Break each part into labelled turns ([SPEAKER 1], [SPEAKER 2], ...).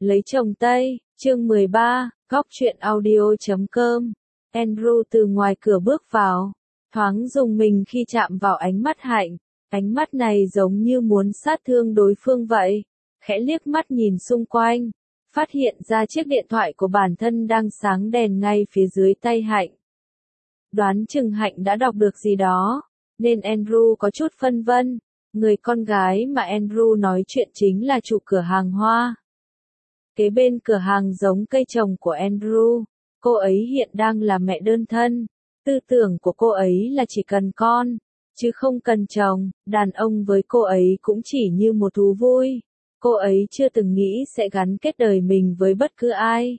[SPEAKER 1] Lấy chồng Tây, chương 13, góc truyện audio.com. Andrew từ ngoài cửa bước vào, thoáng rùng mình khi chạm vào ánh mắt Hạnh. Ánh mắt này giống như muốn sát thương đối phương vậy. Khẽ liếc mắt nhìn xung quanh, phát hiện ra chiếc điện thoại của bản thân đang sáng đèn ngay phía dưới tay Hạnh. Đoán chừng Hạnh đã đọc được gì đó, nên Andrew có chút phân vân. Người con gái mà Andrew nói chuyện chính là chủ cửa hàng hoa. Kế bên cửa hàng giống cây trồng của Andrew, cô ấy hiện đang là mẹ đơn thân. Tư tưởng của cô ấy là chỉ cần con, chứ không cần chồng. Đàn ông với cô ấy cũng chỉ như một thú vui. Cô ấy chưa từng nghĩ sẽ gắn kết đời mình với bất cứ ai.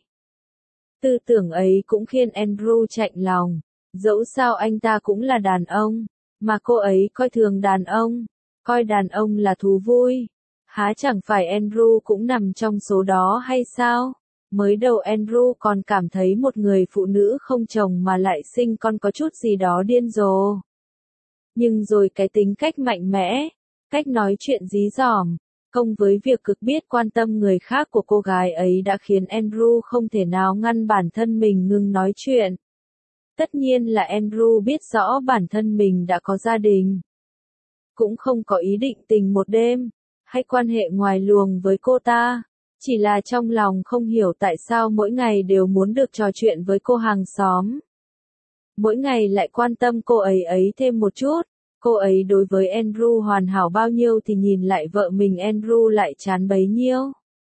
[SPEAKER 1] Tư tưởng ấy cũng khiến Andrew chạnh lòng. Dẫu sao anh ta cũng là đàn ông, mà cô ấy coi thường đàn ông, coi đàn ông là thú vui. Há chẳng phải Andrew cũng nằm trong số đó hay sao? Mới đầu Andrew còn cảm thấy một người phụ nữ không chồng mà lại sinh con có chút gì đó điên rồ. Nhưng rồi cái tính cách mạnh mẽ, cách nói chuyện dí dỏm, cộng với việc cực biết quan tâm người khác của cô gái ấy đã khiến Andrew không thể nào ngăn bản thân mình ngừng nói chuyện. Tất nhiên là Andrew biết rõ bản thân mình đã có gia đình. Cũng không có ý định tình một đêm, hay quan hệ ngoài luồng với cô ta. Chỉ là trong lòng không hiểu tại sao mỗi ngày đều muốn được trò chuyện với cô hàng xóm. Mỗi ngày lại quan tâm cô ấy thêm một chút. Cô ấy đối với Andrew hoàn hảo bao nhiêu thì nhìn lại vợ mình Andrew lại chán bấy nhiêu.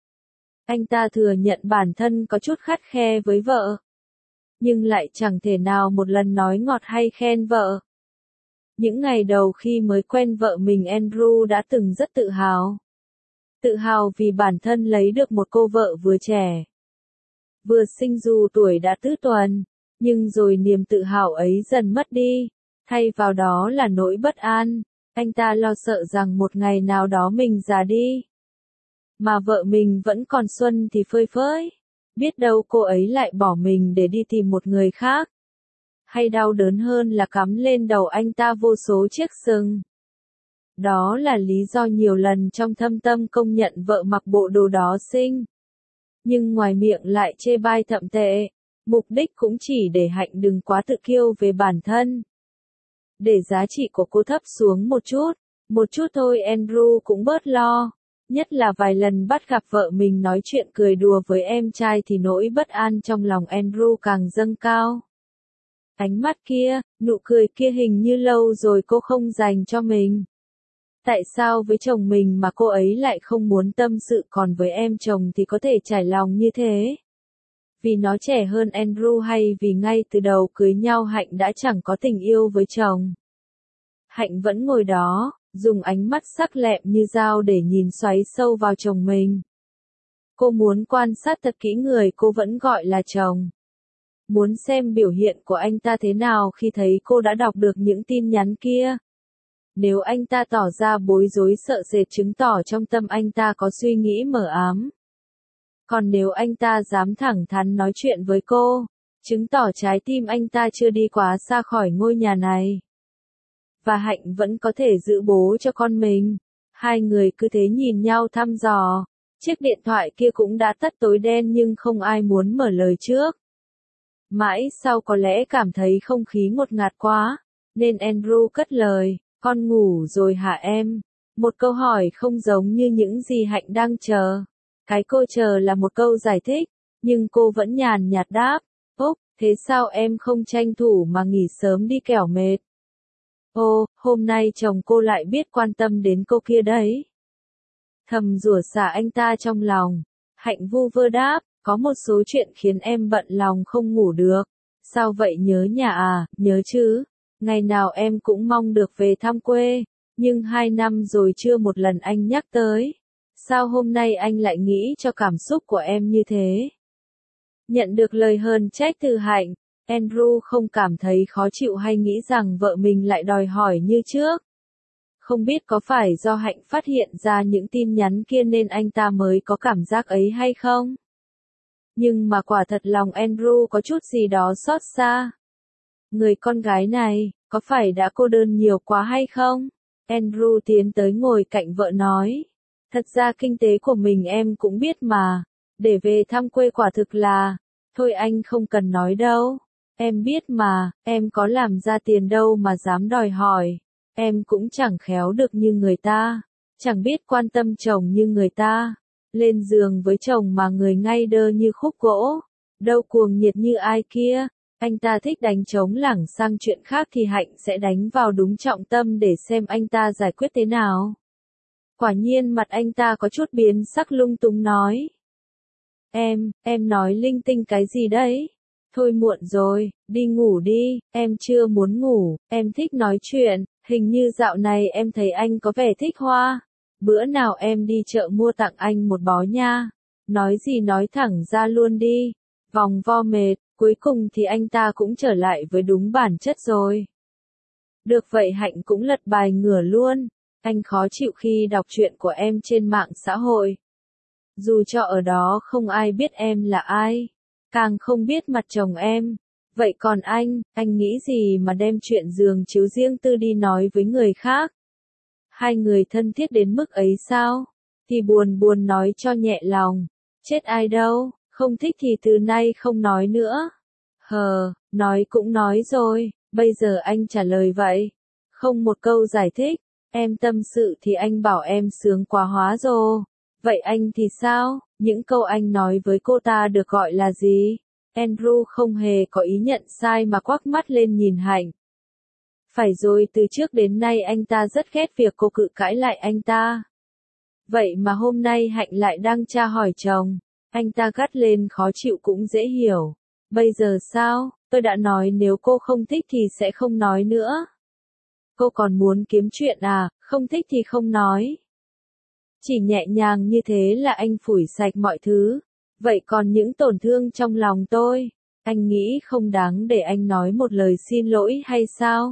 [SPEAKER 1] Anh ta thừa nhận bản thân có chút khắt khe với vợ, nhưng lại chẳng thể nào một lần nói ngọt hay khen vợ. Những ngày đầu khi mới quen vợ mình Andrew đã từng rất tự hào. Tự hào vì bản thân lấy được một cô vợ vừa trẻ, vừa xinh dù tuổi đã tứ tuần, nhưng rồi niềm tự hào ấy dần mất đi, thay vào đó là nỗi bất an. Anh ta lo sợ rằng một ngày nào đó mình già đi, mà vợ mình vẫn còn xuân thì phơi phới. Biết đâu cô ấy lại bỏ mình để đi tìm một người khác. Hay đau đớn hơn là cắm lên đầu anh ta vô số chiếc sừng. Đó là lý do nhiều lần trong thâm tâm công nhận vợ mặc bộ đồ đó xinh. Nhưng ngoài miệng lại chê bai thậm tệ. Mục đích cũng chỉ để Hạnh đừng quá tự kiêu về bản thân. Để giá trị của cô thấp xuống một chút thôi Andrew cũng bớt lo. Nhất là vài lần bắt gặp vợ mình nói chuyện cười đùa với em trai thì nỗi bất an trong lòng Andrew càng dâng cao. Ánh mắt kia, nụ cười kia hình như lâu rồi cô không dành cho mình. Tại sao với chồng mình mà cô ấy lại không muốn tâm sự, còn với em chồng thì có thể trải lòng như thế? Vì nó trẻ hơn Andrew hay vì ngay từ đầu cưới nhau Hạnh đã chẳng có tình yêu với chồng? Hạnh vẫn ngồi đó, dùng ánh mắt sắc lẹm như dao để nhìn xoáy sâu vào chồng mình. Cô muốn quan sát thật kỹ người cô vẫn gọi là chồng. Muốn xem biểu hiện của anh ta thế nào khi thấy cô đã đọc được những tin nhắn kia. Nếu anh ta tỏ ra bối rối sợ sệt chứng tỏ trong tâm anh ta có suy nghĩ mờ ám. Còn nếu anh ta dám thẳng thắn nói chuyện với cô, chứng tỏ trái tim anh ta chưa đi quá xa khỏi ngôi nhà này. Và Hạnh vẫn có thể giữ bố cho con mình. Hai người cứ thế nhìn nhau thăm dò. Chiếc điện thoại kia cũng đã tắt tối đen nhưng không ai muốn mở lời trước. Mãi sau có lẽ cảm thấy không khí ngột ngạt quá, nên Andrew cất lời, con ngủ rồi hả em? Một câu hỏi không giống như những gì Hạnh đang chờ. Cái cô chờ là một câu giải thích, nhưng cô vẫn nhàn nhạt đáp, ốc, thế sao em không tranh thủ mà nghỉ sớm đi kẻo mệt? Ồ, hôm nay chồng cô lại biết quan tâm đến cô kia đấy. Thầm rủa xả anh ta trong lòng. Hạnh vu vơ đáp, có một số chuyện khiến em bận lòng không ngủ được. Sao vậy, nhớ nhà à? Nhớ chứ. Ngày nào em cũng mong được về thăm quê. Nhưng 2 năm rồi chưa một lần anh nhắc tới. Sao hôm nay anh lại nghĩ cho cảm xúc của em như thế? Nhận được lời hờn trách từ Hạnh, Andrew không cảm thấy khó chịu hay nghĩ rằng vợ mình lại đòi hỏi như trước. Không biết có phải do Hạnh phát hiện ra những tin nhắn kia nên anh ta mới có cảm giác ấy hay không? Nhưng mà quả thật lòng Andrew có chút gì đó xót xa. Người con gái này, có phải đã cô đơn nhiều quá hay không? Andrew tiến tới ngồi cạnh vợ nói. Thật ra kinh tế của mình em cũng biết mà. Để về thăm quê quả thực là, thôi anh không cần nói đâu. Em biết mà, em có làm ra tiền đâu mà dám đòi hỏi. Em cũng chẳng khéo được như người ta, chẳng biết quan tâm chồng như người ta. Lên giường với chồng mà người ngay đơ như khúc gỗ, đâu cuồng nhiệt như ai kia. Anh ta thích đánh trống lảng sang chuyện khác thì Hạnh sẽ đánh vào đúng trọng tâm để xem anh ta giải quyết thế nào. Quả nhiên mặt anh ta có chút biến sắc, lung tung nói. Em nói linh tinh cái gì đấy? Thôi muộn rồi, đi ngủ đi, em chưa muốn ngủ, em thích nói chuyện, hình như dạo này em thấy anh có vẻ thích hoa. Bữa nào em đi chợ mua tặng anh một bó nha. Nói gì nói thẳng ra luôn đi. Vòng vo mệt, cuối cùng thì anh ta cũng trở lại với đúng bản chất rồi. Được vậy Hạnh cũng lật bài ngửa luôn. Anh khó chịu khi đọc chuyện của em trên mạng xã hội. Dù cho ở đó không ai biết em là ai, càng không biết mặt chồng em. Vậy còn anh nghĩ gì mà đem chuyện giường chiếu riêng tư đi nói với người khác? Hai người thân thiết đến mức ấy sao? Thì buồn buồn nói cho nhẹ lòng. Chết ai đâu, không thích thì từ nay không nói nữa. Nói cũng nói rồi, bây giờ anh trả lời vậy. Không một câu giải thích, em tâm sự thì anh bảo em sướng quá hóa rồi. Vậy anh thì sao? Những câu anh nói với cô ta được gọi là gì? Andrew không hề có ý nhận sai mà quắc mắt lên nhìn Hạnh. Phải rồi, từ trước đến nay anh ta rất ghét việc cô cự cãi lại anh ta. Vậy mà hôm nay Hạnh lại đang tra hỏi chồng. Anh ta gắt lên khó chịu cũng dễ hiểu. Bây giờ sao? Tôi đã nói nếu cô không thích thì sẽ không nói nữa. Cô còn muốn kiếm chuyện à? Không thích thì không nói. Chỉ nhẹ nhàng như thế là anh phủi sạch mọi thứ. Vậy còn những tổn thương trong lòng tôi, anh nghĩ không đáng để anh nói một lời xin lỗi hay sao?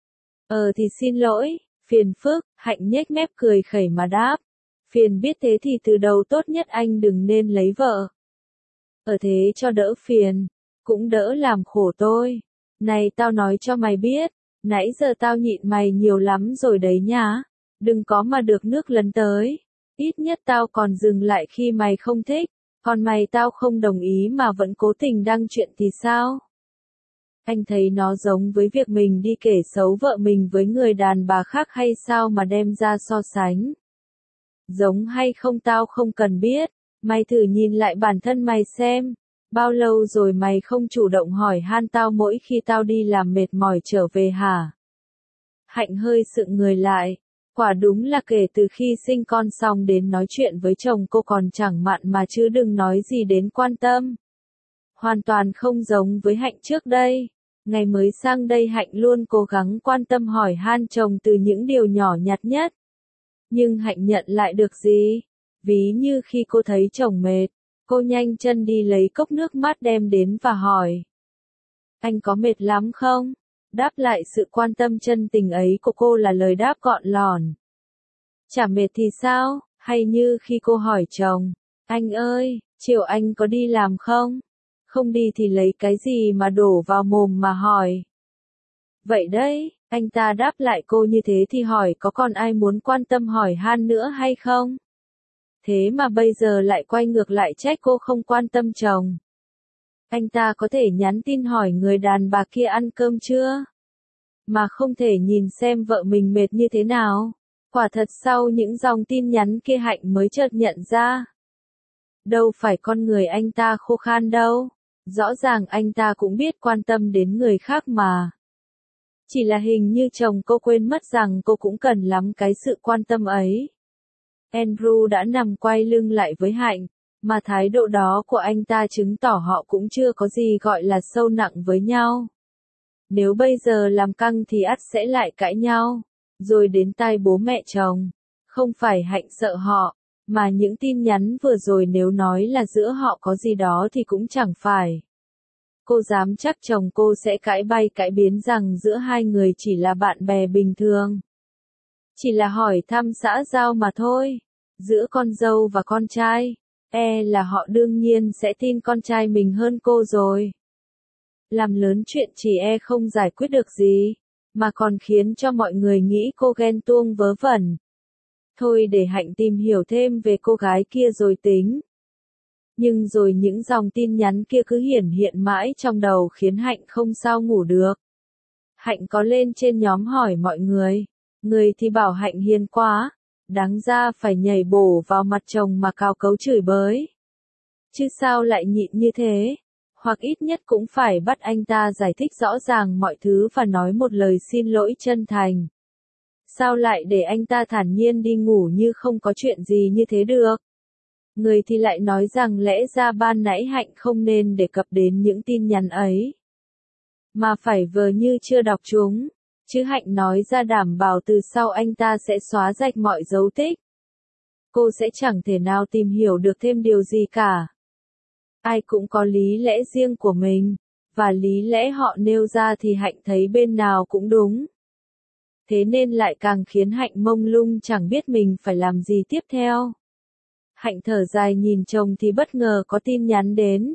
[SPEAKER 1] Thì xin lỗi, phiền phức, Hạnh nhếch mép cười khẩy mà đáp. Phiền biết thế thì từ đầu tốt nhất anh đừng nên lấy vợ. Thế cho đỡ phiền, cũng đỡ làm khổ tôi. Này tao nói cho mày biết, nãy giờ tao nhịn mày nhiều lắm rồi đấy nhá. Đừng có mà được nước lấn tới. Ít nhất tao còn dừng lại khi mày không thích, còn mày tao không đồng ý mà vẫn cố tình đăng chuyện thì sao? Anh thấy nó giống với việc mình đi kể xấu vợ mình với người đàn bà khác hay sao mà đem ra so sánh? Giống hay không tao không cần biết, mày thử nhìn lại bản thân mày xem. Bao lâu rồi mày không chủ động hỏi han tao mỗi khi tao đi làm mệt mỏi trở về hả? Hạnh hơi sượng người lại. Quả đúng là kể từ khi sinh con xong đến nói chuyện với chồng cô còn chẳng mặn mà chứ đừng nói gì đến quan tâm. Hoàn toàn không giống với Hạnh trước đây. Ngày mới sang đây Hạnh luôn cố gắng quan tâm hỏi han chồng từ những điều nhỏ nhặt nhất. Nhưng Hạnh nhận lại được gì? Ví như khi cô thấy chồng mệt, cô nhanh chân đi lấy cốc nước mát đem đến và hỏi. Anh có mệt lắm không? Đáp lại sự quan tâm chân tình ấy của cô là lời đáp gọn lỏn. Chả mệt thì sao? Hay như khi cô hỏi chồng, anh ơi, chiều anh có đi làm không? Không đi thì lấy cái gì mà đổ vào mồm mà hỏi. Vậy đấy, anh ta đáp lại cô như thế thì hỏi có còn ai muốn quan tâm hỏi han nữa hay không? Thế mà bây giờ lại quay ngược lại trách cô không quan tâm chồng. Anh ta có thể nhắn tin hỏi người đàn bà kia ăn cơm chưa? Mà không thể nhìn xem vợ mình mệt như thế nào. Quả thật sau những dòng tin nhắn kia Hạnh mới chợt nhận ra. Đâu phải con người anh ta khô khan đâu. Rõ ràng anh ta cũng biết quan tâm đến người khác mà. Chỉ là hình như chồng cô quên mất rằng cô cũng cần lắm cái sự quan tâm ấy. Andrew đã nằm quay lưng lại với Hạnh, mà thái độ đó của anh ta chứng tỏ họ cũng chưa có gì gọi là sâu nặng với nhau. Nếu bây giờ làm căng thì ắt sẽ lại cãi nhau, rồi đến tai bố mẹ chồng. Không phải Hạnh sợ họ, mà những tin nhắn vừa rồi nếu nói là giữa họ có gì đó thì cũng chẳng phải. Cô dám chắc chồng cô sẽ cãi bay cãi biến rằng giữa hai người chỉ là bạn bè bình thường. Chỉ là hỏi thăm xã giao mà thôi. Giữa con dâu và con trai, là họ đương nhiên sẽ tin con trai mình hơn cô rồi. Làm lớn chuyện chỉ không giải quyết được gì, mà còn khiến cho mọi người nghĩ cô ghen tuông vớ vẩn. Thôi để Hạnh tìm hiểu thêm về cô gái kia rồi tính. Nhưng rồi những dòng tin nhắn kia cứ hiển hiện mãi trong đầu khiến Hạnh không sao ngủ được. Hạnh có lên trên nhóm hỏi mọi người. Người thì bảo Hạnh hiền quá, đáng ra phải nhảy bổ vào mặt chồng mà cào cấu chửi bới. Chứ sao lại nhịn như thế? Hoặc ít nhất cũng phải bắt anh ta giải thích rõ ràng mọi thứ và nói một lời xin lỗi chân thành. Sao lại để anh ta thản nhiên đi ngủ như không có chuyện gì như thế được? Người thì lại nói rằng lẽ ra ban nãy Hạnh không nên đề cập đến những tin nhắn ấy, mà phải vờ như chưa đọc chúng. Chứ Hạnh nói ra đảm bảo từ sau anh ta sẽ xóa rạch mọi dấu tích. Cô sẽ chẳng thể nào tìm hiểu được thêm điều gì cả. Ai cũng có lý lẽ riêng của mình, và lý lẽ họ nêu ra thì Hạnh thấy bên nào cũng đúng. Thế nên lại càng khiến Hạnh mông lung chẳng biết mình phải làm gì tiếp theo. Hạnh thở dài nhìn chồng thì bất ngờ có tin nhắn đến.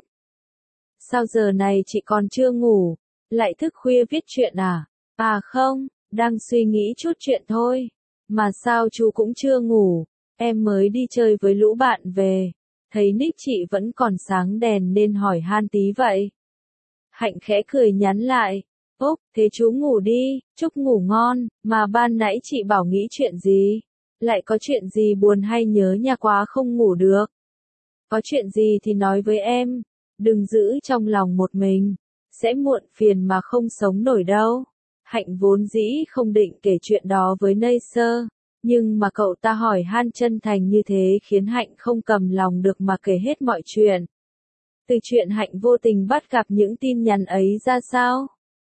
[SPEAKER 1] Sao giờ này chị còn chưa ngủ, lại thức khuya viết chuyện à? À không, đang suy nghĩ chút chuyện thôi. Mà sao chú cũng chưa ngủ, em mới đi chơi với lũ bạn về. Thấy nick chị vẫn còn sáng đèn nên hỏi han tí vậy. Hạnh khẽ cười nhắn lại. Ốp, thế chú ngủ đi, chúc ngủ ngon, mà ban nãy chị bảo nghĩ chuyện gì? Lại có chuyện gì buồn hay nhớ nhà quá không ngủ được? Có chuyện gì thì nói với em, đừng giữ trong lòng một mình, sẽ muộn phiền mà không sống nổi đâu. Hạnh vốn dĩ không định kể chuyện đó với Neisser, nhưng mà cậu ta hỏi han chân thành như thế khiến Hạnh không cầm lòng được mà kể hết mọi chuyện. Từ chuyện Hạnh vô tình bắt gặp những tin nhắn ấy ra sao?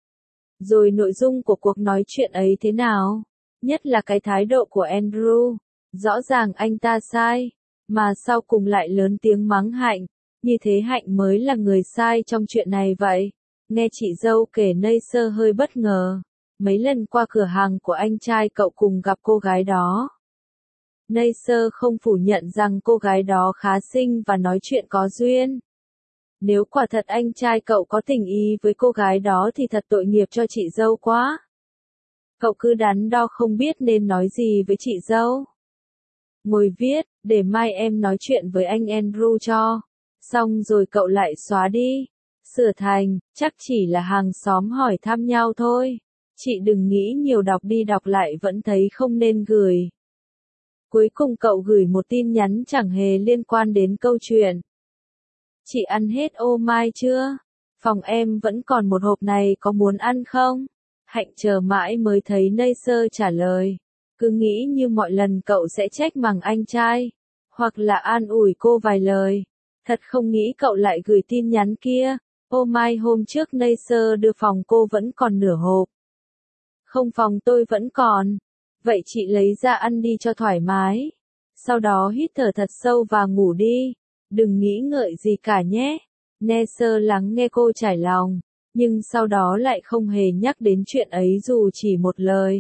[SPEAKER 1] Rồi nội dung của cuộc nói chuyện ấy thế nào? Nhất là cái thái độ của Andrew. Rõ ràng anh ta sai, mà sau cùng lại lớn tiếng mắng Hạnh. Như thế Hạnh mới là người sai trong chuyện này vậy. Nghe chị dâu kể Neisser hơi bất ngờ. Mấy lần qua cửa hàng của anh trai cậu cùng gặp cô gái đó. Neisser không phủ nhận rằng cô gái đó khá xinh và nói chuyện có duyên. Nếu quả thật anh trai cậu có tình ý với cô gái đó thì thật tội nghiệp cho chị dâu quá. Cậu cứ đắn đo không biết nên nói gì với chị dâu. Ngồi viết, để mai em nói chuyện với anh Andrew cho. Xong rồi cậu lại xóa đi. Sửa thành, chắc chỉ là hàng xóm hỏi thăm nhau thôi. Chị đừng nghĩ nhiều, đọc đi đọc lại vẫn thấy không nên gửi. Cuối cùng cậu gửi một tin nhắn chẳng hề liên quan đến câu chuyện. Chị ăn hết ô mai chưa? Phòng em vẫn còn một hộp này, có muốn ăn không? Hạnh chờ mãi mới thấy Neisser trả lời. Cứ nghĩ như mọi lần cậu sẽ trách mắng anh trai, hoặc là an ủi cô vài lời. Thật không nghĩ cậu lại gửi tin nhắn kia. Ô mai hôm trước Neisser đưa phòng cô vẫn còn nửa hộp. Không, phòng tôi vẫn còn. Vậy chị lấy ra ăn đi cho thoải mái. Sau đó hít thở thật sâu và ngủ đi. Đừng nghĩ ngợi gì cả nhé. Neisser lắng nghe cô trải lòng, nhưng sau đó lại không hề nhắc đến chuyện ấy dù chỉ một lời.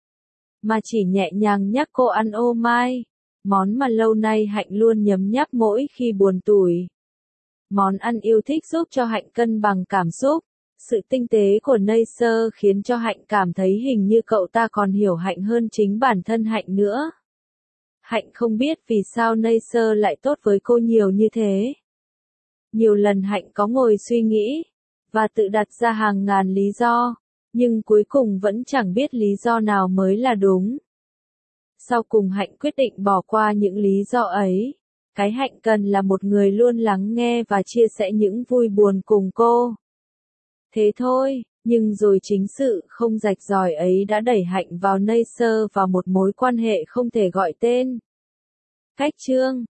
[SPEAKER 1] Mà chỉ nhẹ nhàng nhắc cô ăn ô mai. Món mà lâu nay Hạnh luôn nhấm nháp mỗi khi buồn tủi. Món ăn yêu thích giúp cho Hạnh cân bằng cảm xúc. Sự tinh tế của Neisser khiến cho Hạnh cảm thấy hình như cậu ta còn hiểu Hạnh hơn chính bản thân Hạnh nữa. Hạnh không biết vì sao Neisser lại tốt với cô nhiều như thế. Nhiều lần Hạnh có ngồi suy nghĩ, và tự đặt ra hàng ngàn lý do, nhưng cuối cùng vẫn chẳng biết lý do nào mới là đúng. Sau cùng Hạnh quyết định bỏ qua những lý do ấy. Cái Hạnh cần là một người luôn lắng nghe và chia sẻ những vui buồn cùng cô. Thế thôi, nhưng rồi chính sự không rạch ròi ấy đã đẩy Hạnh vào Neisser vào một mối quan hệ không thể gọi tên. Cách chương